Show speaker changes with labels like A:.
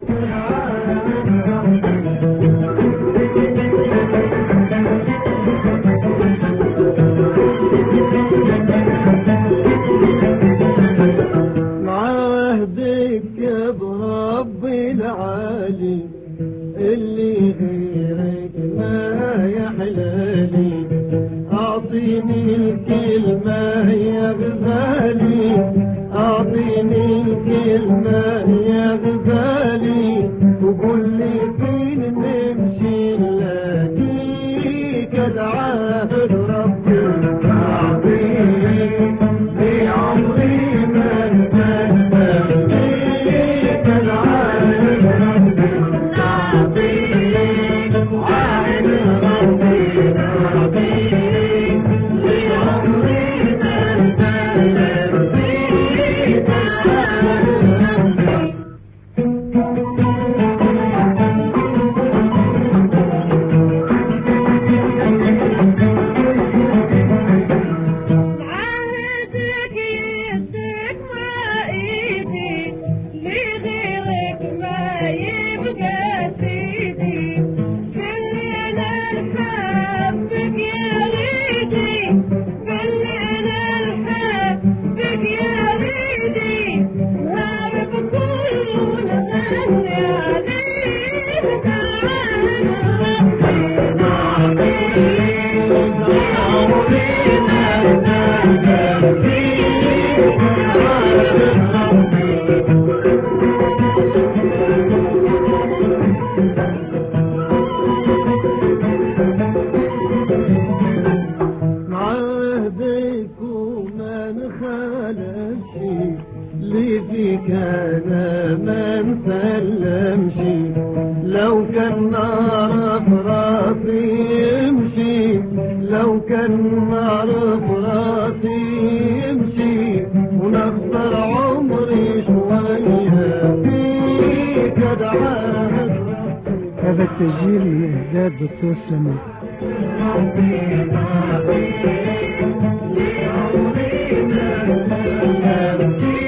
A: العالي اللي غيرك ما يحلالي، أعطيني الكلمة يا غزالي، أعطيني الكلمة يا غزالي، وقول لي فين نمشي نلاقيك ادعاك ربي، أعطيني بعمري ما انتهى أنا ما نسلمش، لو كان نعرف راسي يمشي، لو كان نعرف راسي يمشي، ونخسر عمري شوية فيك ادعاك.
B: هذا التسجيل إعداد دكتور سمير.
A: ربي